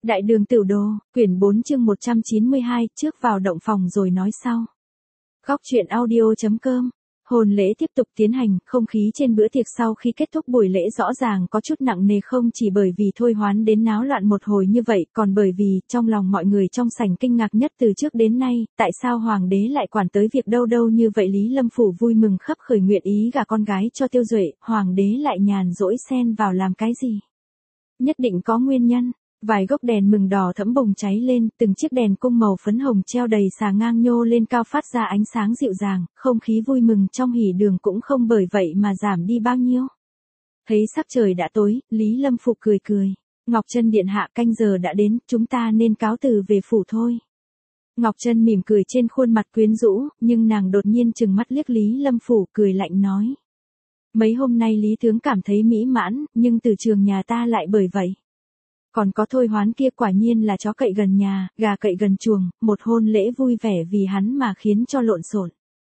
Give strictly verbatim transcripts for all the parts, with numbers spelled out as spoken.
Đại đường Tửu Đồ, quyển bốn chương một trăm chín mươi hai, trước vào động phòng rồi nói sau. Góc truyện audio chấm com. Hôn lễ tiếp tục tiến hành, không khí trên bữa tiệc sau khi kết thúc buổi lễ rõ ràng có chút nặng nề, không chỉ bởi vì Thôi Hoán đến náo loạn một hồi như vậy, còn bởi vì trong lòng mọi người trong sảnh kinh ngạc nhất từ trước đến nay, tại sao hoàng đế lại quản tới việc đâu đâu như vậy. Lý Lâm Phủ vui mừng khấp khởi nguyện ý gả con gái cho Tiêu Duệ, hoàng đế lại nhàn rỗi xen vào làm cái gì? Nhất định có nguyên nhân. Vài gốc đèn mừng đỏ thẫm bùng cháy lên, từng chiếc đèn cung màu phấn hồng treo đầy xà ngang nhô lên cao phát ra ánh sáng dịu dàng, không khí vui mừng trong hỉ đường cũng không bởi vậy mà giảm đi bao nhiêu. Thấy sắc trời đã tối, Lý Lâm Phục cười cười. Ngọc Trân điện hạ, canh giờ đã đến, chúng ta nên cáo từ về phủ thôi. Ngọc Trân mỉm cười trên khuôn mặt quyến rũ, nhưng nàng đột nhiên trừng mắt liếc Lý Lâm Phủ cười lạnh nói. Mấy hôm nay Lý Tướng cảm thấy mỹ mãn, nhưng từ trường nhà ta lại bởi vậy. Còn có Thôi Hoán kia quả nhiên là chó cậy gần nhà, gà cậy gần chuồng, một hôn lễ vui vẻ vì hắn mà khiến cho lộn xộn.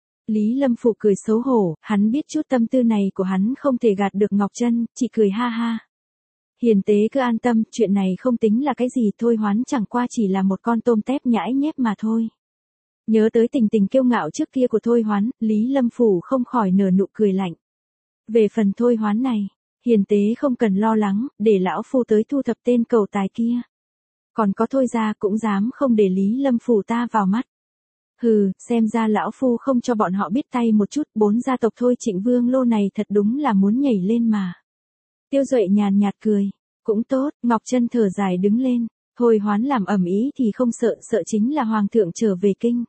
Lý Lâm Phụ cười xấu hổ, hắn biết chút tâm tư này của hắn không thể gạt được Ngọc Trân, chỉ cười ha ha. Hiền tế cứ an tâm, chuyện này không tính là cái gì, Thôi Hoán chẳng qua chỉ là một con tôm tép nhãi nhép mà thôi. Nhớ tới tình tình kiêu ngạo trước kia của Thôi Hoán, Lý Lâm Phủ không khỏi nở nụ cười lạnh. Về phần Thôi Hoán này, hiền tế không cần lo lắng, để lão phu tới thu thập tên cầu tài kia. Còn có Thôi gia cũng dám không để Lý Lâm Phủ ta vào mắt. Hừ, xem ra lão phu không cho bọn họ biết tay một chút, bốn gia tộc Thôi Trịnh Vương lô này thật đúng là muốn nhảy lên mà. Tiêu Duệ nhàn nhạt cười, cũng tốt, Ngọc Trân thở dài đứng lên, Thôi Hoán làm ầm ĩ thì không sợ, sợ chính là hoàng thượng trở về kinh.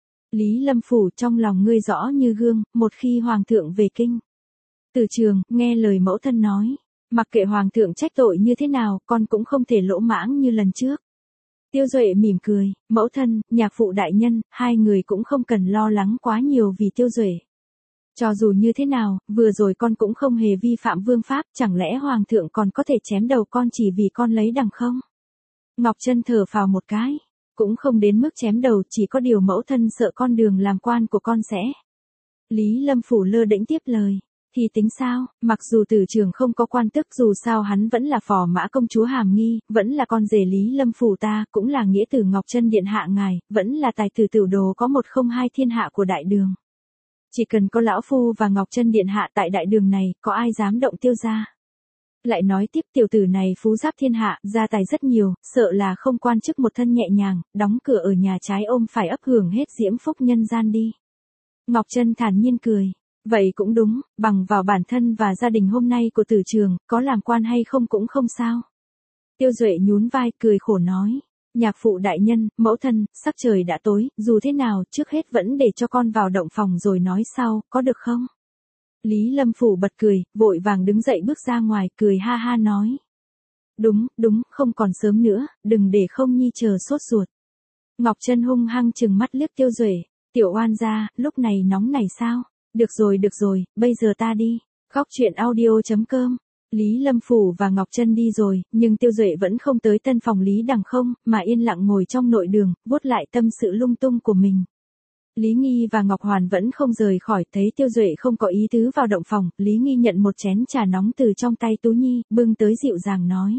Lý Lâm Phủ, trong lòng ngươi rõ như gương, một khi hoàng thượng về kinh. Từ trường, nghe lời mẫu thân nói, mặc kệ hoàng thượng trách tội như thế nào, con cũng không thể lỗ mãng như lần trước. Tiêu Duệ mỉm cười, mẫu thân, nhạc phụ đại nhân, hai người cũng không cần lo lắng quá nhiều vì Tiêu Duệ. Cho dù như thế nào, vừa rồi con cũng không hề vi phạm vương pháp, chẳng lẽ hoàng thượng còn có thể chém đầu con chỉ vì con lấy đằng không? Ngọc Trân thở phào một cái, cũng không đến mức chém đầu, chỉ có điều mẫu thân sợ con đường làm quan của con sẽ. Lý Lâm Phủ lơ đễnh tiếp lời. Thì tính sao, mặc dù Từ Trường không có quan tức, dù sao hắn vẫn là phò mã công chúa Hàm Nghi, vẫn là con rể Lý Lâm Phủ ta, cũng là nghĩa tử Ngọc Trân điện hạ ngài, vẫn là tài tử Tửu Đồ có một không hai thiên hạ của đại đường. Chỉ cần có lão phu và Ngọc Trân điện hạ tại đại đường này, có ai dám động Tiêu gia? Lại nói tiếp, tiểu tử này phú giáp thiên hạ, gia tài rất nhiều, sợ là không quan chức một thân nhẹ nhàng, đóng cửa ở nhà trái ôm phải ấp hưởng hết diễm phúc nhân gian đi. Ngọc Trân thản nhiên cười. Vậy cũng đúng, bằng vào bản thân và gia đình hôm nay của Từ Trường, có làm quan hay không cũng không sao. Tiêu Duệ nhún vai cười khổ nói, nhạc phụ đại nhân, mẫu thân, sắc trời đã tối, dù thế nào trước hết vẫn để cho con vào động phòng rồi nói sau, có được không? Lý Lâm Phủ bật cười, vội vàng đứng dậy bước ra ngoài, cười ha ha nói. Đúng, đúng, không còn sớm nữa, đừng để không nhi chờ sốt ruột. Ngọc Trân hung hăng trừng mắt liếc Tiêu Duệ, tiểu oan gia, lúc này nóng này sao? Được rồi được rồi, bây giờ ta đi. Góc truyện audio chấm com. Lý Lâm Phủ và Ngọc Trân đi rồi, nhưng Tiêu Duệ vẫn không tới tân phòng Lý Đằng không, mà yên lặng ngồi trong nội đường, vuốt lại tâm sự lung tung của mình. Lý Nghi và Ngọc Hoàn vẫn không rời khỏi, thấy Tiêu Duệ không có ý tứ vào động phòng, Lý Nghi nhận một chén trà nóng từ trong tay Tú Nhi, bưng tới dịu dàng nói.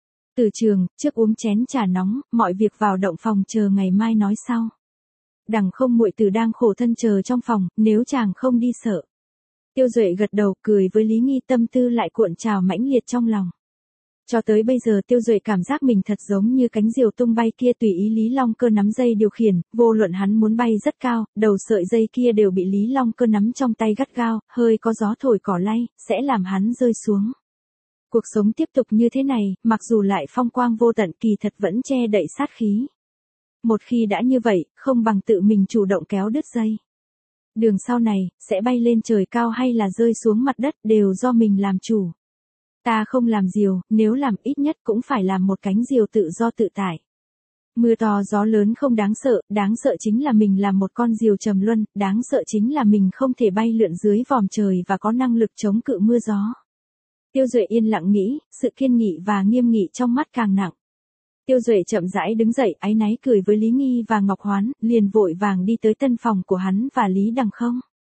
Từ Trường, trước uống chén trà nóng, mọi việc vào động phòng chờ ngày mai nói sau. Đằng không muội tử đang khổ thân chờ trong phòng, nếu chàng không đi sợ. Tiêu Duệ gật đầu cười với Lý Nghi, tâm tư lại cuộn trào mãnh liệt trong lòng. Cho tới bây giờ Tiêu Duệ cảm giác mình thật giống như cánh diều tung bay kia, tùy ý Lý Long Cơ nắm dây điều khiển, vô luận hắn muốn bay rất cao, đầu sợi dây kia đều bị Lý Long Cơ nắm trong tay gắt gao, hơi có gió thổi cỏ lay, sẽ làm hắn rơi xuống. Cuộc sống tiếp tục như thế này, mặc dù lại phong quang vô tận, kỳ thật vẫn che đậy sát khí. Một khi đã như vậy, không bằng tự mình chủ động kéo đứt dây. Đường sau này, sẽ bay lên trời cao hay là rơi xuống mặt đất đều do mình làm chủ. Ta không làm diều, nếu làm ít nhất cũng phải làm một cánh diều tự do tự tại. Mưa to gió lớn không đáng sợ, đáng sợ chính là mình làm một con diều trầm luân, đáng sợ chính là mình không thể bay lượn dưới vòm trời và có năng lực chống cự mưa gió. Tiêu Duệ yên lặng nghĩ, sự kiên nghị và nghiêm nghị trong mắt càng nặng. Tiêu Duệ chậm rãi đứng dậy, áy náy cười với Lý Nghi và Ngọc Hoán, liền vội vàng đi tới tân phòng của hắn và Lý Đằng không.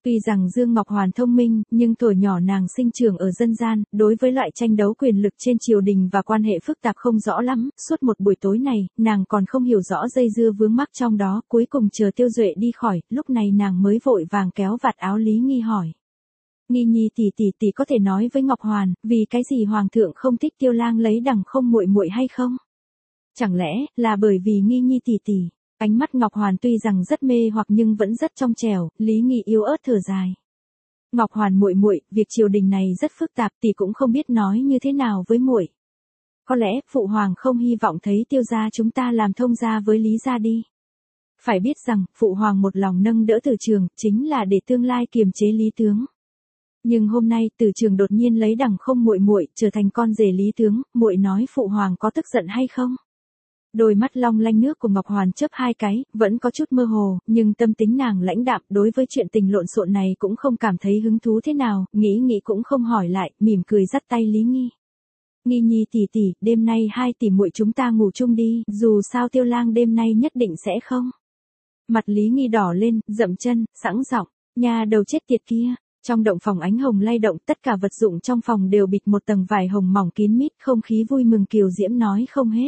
Tuy rằng Dương Ngọc Hoàn thông minh, nhưng tuổi nhỏ nàng sinh trưởng ở dân gian, đối với loại tranh đấu quyền lực trên triều đình và quan hệ phức tạp không rõ lắm, suốt một buổi tối này, nàng còn không hiểu rõ dây dưa vướng mắc trong đó, cuối cùng chờ Tiêu Duệ đi khỏi, lúc này nàng mới vội vàng kéo vạt áo Lý Nghi hỏi. Nghi Nhi tỷ tỷ tỷ có thể nói với Ngọc Hoàn, vì cái gì hoàng thượng không thích Tiêu Lang lấy đằng không muội muội hay không? Chẳng lẽ là bởi vì Nghi Nhi tỷ tỷ? Ánh mắt Ngọc Hoàn tuy rằng rất mê hoặc nhưng vẫn rất trong trẻo, Lý Nghi yếu ớt thở dài. Ngọc Hoàn muội muội, việc triều đình này rất phức tạp, tỷ cũng không biết nói như thế nào với muội. Có lẽ phụ hoàng không hy vọng thấy Tiêu gia chúng ta làm thông gia với Lý gia đi. Phải biết rằng, phụ hoàng một lòng nâng đỡ Từ Trường, chính là để tương lai kiềm chế Lý tướng. Nhưng hôm nay Từ Trường đột nhiên lấy đằng không muội muội trở thành con rể Lý tướng, muội nói phụ hoàng có tức giận hay không? Đôi mắt long lanh nước của Ngọc Hoàn chớp hai cái, vẫn có chút mơ hồ, nhưng tâm tính nàng lãnh đạm đối với chuyện tình lộn xộn này cũng không cảm thấy hứng thú thế nào, nghĩ nghĩ cũng không hỏi lại, mỉm cười dắt tay Lý Nghi. Nghi Nhi tỷ tỷ, đêm nay hai tỷ muội chúng ta ngủ chung đi, dù sao Tiêu Lang đêm nay nhất định sẽ không. Mặt Lý Nghi đỏ lên, dậm chân, sẵn giọng, nhà đầu chết tiệt kia. Trong động phòng ánh hồng lay động, tất cả vật dụng trong phòng đều bịt một tầng vải hồng mỏng kín mít, không khí vui mừng kiều diễm nói không hết.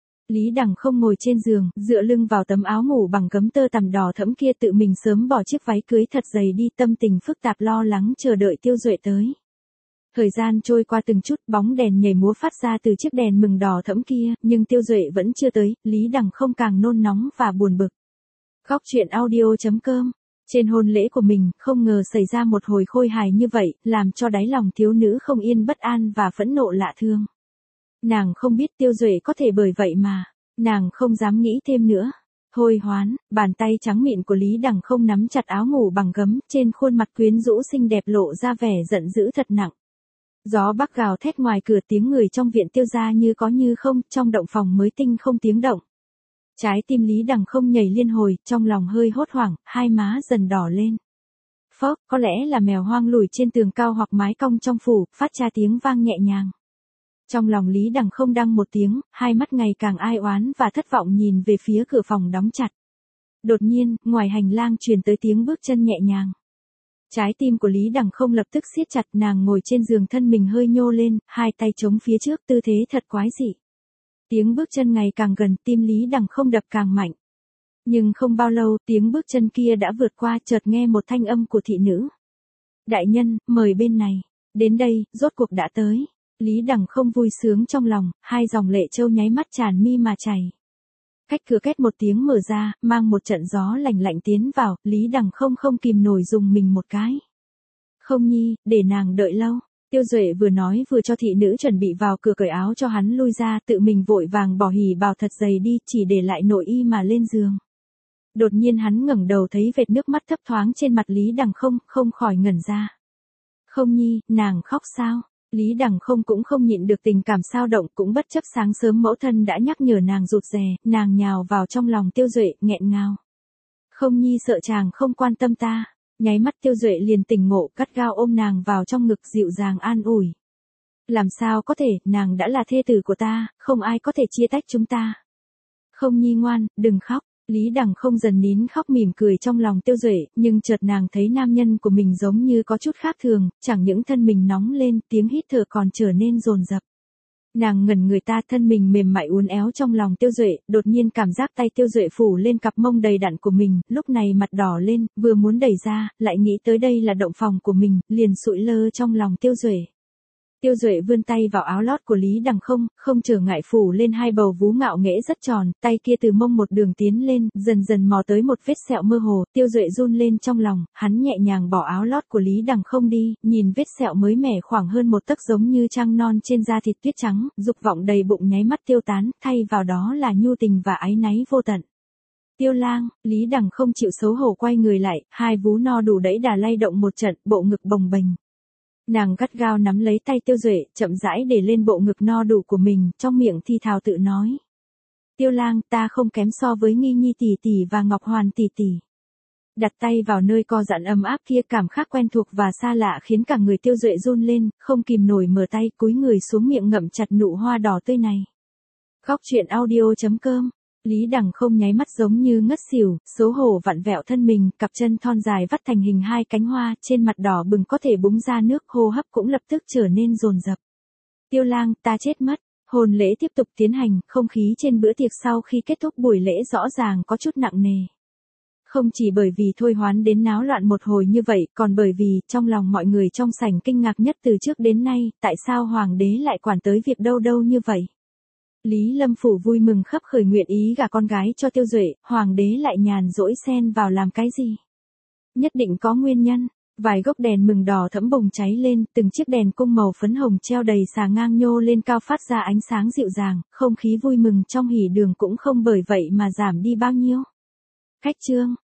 Lý Đằng không ngồi trên giường, dựa lưng vào tấm áo ngủ bằng gấm tơ tằm đỏ thẫm kia tự mình sớm bỏ chiếc váy cưới thật dày đi, tâm tình phức tạp lo lắng chờ đợi Tiêu Duệ tới. Thời gian trôi qua từng chút, bóng đèn nhảy múa phát ra từ chiếc đèn mừng đỏ thẫm kia, nhưng Tiêu Duệ vẫn chưa tới, Lý Đằng không càng nôn nóng và buồn bực. Góc truyện audio chấm com. Trên hôn lễ của mình, không ngờ xảy ra một hồi khôi hài như vậy, làm cho đáy lòng thiếu nữ không yên bất an và phẫn nộ lạ thương. Nàng không biết Tiêu Duệ có thể bởi vậy mà, nàng không dám nghĩ thêm nữa. Thôi hoán, bàn tay trắng mịn của Lý Đằng không nắm chặt áo ngủ bằng gấm, trên khuôn mặt quyến rũ xinh đẹp lộ ra vẻ giận dữ thật nặng. Gió bắc gào thét ngoài cửa, tiếng người trong viện Tiêu gia như có như không, trong động phòng mới tinh không tiếng động. Trái tim Lý Đằng không nhảy liên hồi, trong lòng hơi hốt hoảng, hai má dần đỏ lên. Phốc, có lẽ là mèo hoang lùi trên tường cao hoặc mái cong trong phủ, phát ra tiếng vang nhẹ nhàng. Trong lòng Lý Đằng không đăng một tiếng, hai mắt ngày càng ai oán và thất vọng nhìn về phía cửa phòng đóng chặt. Đột nhiên, ngoài hành lang truyền tới tiếng bước chân nhẹ nhàng. Trái tim của Lý Đằng không lập tức siết chặt, nàng ngồi trên giường thân mình hơi nhô lên, hai tay chống phía trước, tư thế thật quái dị. Tiếng bước chân ngày càng gần, tim Lý Đằng không đập càng mạnh. Nhưng không bao lâu, tiếng bước chân kia đã vượt qua, chợt nghe một thanh âm của thị nữ. Đại nhân, mời bên này. Đến đây, rốt cuộc đã tới. Lý Đằng không vui sướng trong lòng, hai dòng lệ trâu nháy mắt tràn mi mà chảy. Cách cửa két một tiếng mở ra, mang một trận gió lạnh lạnh tiến vào, Lý Đằng không không kìm nổi dùng mình một cái. Không Nhi, để nàng đợi lâu. Tiêu Duệ vừa nói vừa cho thị nữ chuẩn bị vào cửa cởi áo cho hắn lui ra, tự mình vội vàng bỏ hỉ bào thật dày đi, chỉ để lại nội y mà lên giường. Đột nhiên hắn ngẩng đầu thấy vệt nước mắt thấp thoáng trên mặt Lý Đằng không, không khỏi ngẩn ra. Không Nhi, nàng khóc sao? Lý Đằng không cũng không nhịn được tình cảm sao động, cũng bất chấp sáng sớm mẫu thân đã nhắc nhở nàng rụt rè, nàng nhào vào trong lòng Tiêu Duệ, nghẹn ngào. Không Nhi sợ chàng không quan tâm ta. Nháy mắt Tiêu Duệ liền tỉnh ngộ, cắt gao ôm nàng vào trong ngực dịu dàng an ủi. Làm sao có thể, nàng đã là thê tử của ta, không ai có thể chia tách chúng ta. Không Nhi ngoan, đừng khóc. Lý Đằng không dần nín khóc mỉm cười trong lòng Tiêu Duệ, nhưng chợt nàng thấy nam nhân của mình giống như có chút khác thường, chẳng những thân mình nóng lên, tiếng hít thở còn trở nên dồn dập. Nàng ngẩn người ta, thân mình mềm mại uốn éo trong lòng Tiêu Duệ, đột nhiên cảm giác tay Tiêu Duệ phủ lên cặp mông đầy đặn của mình, lúc này mặt đỏ lên, vừa muốn đẩy ra, lại nghĩ tới đây là động phòng của mình, liền sụi lơ trong lòng Tiêu Duệ. Tiêu Duệ vươn tay vào áo lót của Lý Đằng không, không trở ngại phủ lên hai bầu vú ngạo nghễ rất tròn, tay kia từ mông một đường tiến lên, dần dần mò tới một vết sẹo mơ hồ, Tiêu Duệ run lên trong lòng, hắn nhẹ nhàng bỏ áo lót của Lý Đằng không đi, nhìn vết sẹo mới mẻ khoảng hơn một tấc giống như trăng non trên da thịt tuyết trắng, dục vọng đầy bụng nháy mắt tiêu tán, thay vào đó là nhu tình và áy náy vô tận. Tiêu Lang, Lý Đằng không chịu xấu hổ quay người lại, hai vú no đủ đẩy đà lay động một trận, bộ ngực bồng bềnh. Nàng gắt gao nắm lấy tay Tiêu Duệ, chậm rãi để lên bộ ngực no đủ của mình, trong miệng thi thào tự nói. Tiêu Lang, ta không kém so với Nghi Nhi tỷ tỷ và Ngọc Hoàn tỷ tỷ. Đặt tay vào nơi co giãn ấm áp kia, cảm giác quen thuộc và xa lạ khiến cả người Tiêu Duệ run lên, không kìm nổi mở tay, cúi người xuống miệng ngậm chặt nụ hoa đỏ tươi này. Góc truyện audio chấm com Lý Đằng không nháy mắt giống như ngất xỉu, xấu hổ vặn vẹo thân mình, cặp chân thon dài vắt thành hình hai cánh hoa, trên mặt đỏ bừng có thể búng ra nước, hô hấp cũng lập tức trở nên dồn dập. Tiêu Lang, ta chết mất. Hôn lễ tiếp tục tiến hành, không khí trên bữa tiệc sau khi kết thúc buổi lễ rõ ràng có chút nặng nề. Không chỉ bởi vì Thôi Hoán đến náo loạn một hồi như vậy, còn bởi vì, trong lòng mọi người trong sảnh kinh ngạc nhất từ trước đến nay, tại sao Hoàng đế lại quản tới việc đâu đâu như vậy. Lý Lâm Phủ vui mừng khấp khởi nguyện ý gả con gái cho Tiêu Duệ, Hoàng đế lại nhàn rỗi xen vào làm cái gì? Nhất định có nguyên nhân. Vài gốc đèn mừng đỏ thẫm bùng cháy lên, từng chiếc đèn cung màu phấn hồng treo đầy xà ngang nhô lên cao phát ra ánh sáng dịu dàng, không khí vui mừng trong hỉ đường cũng không bởi vậy mà giảm đi bao nhiêu. Khách trương,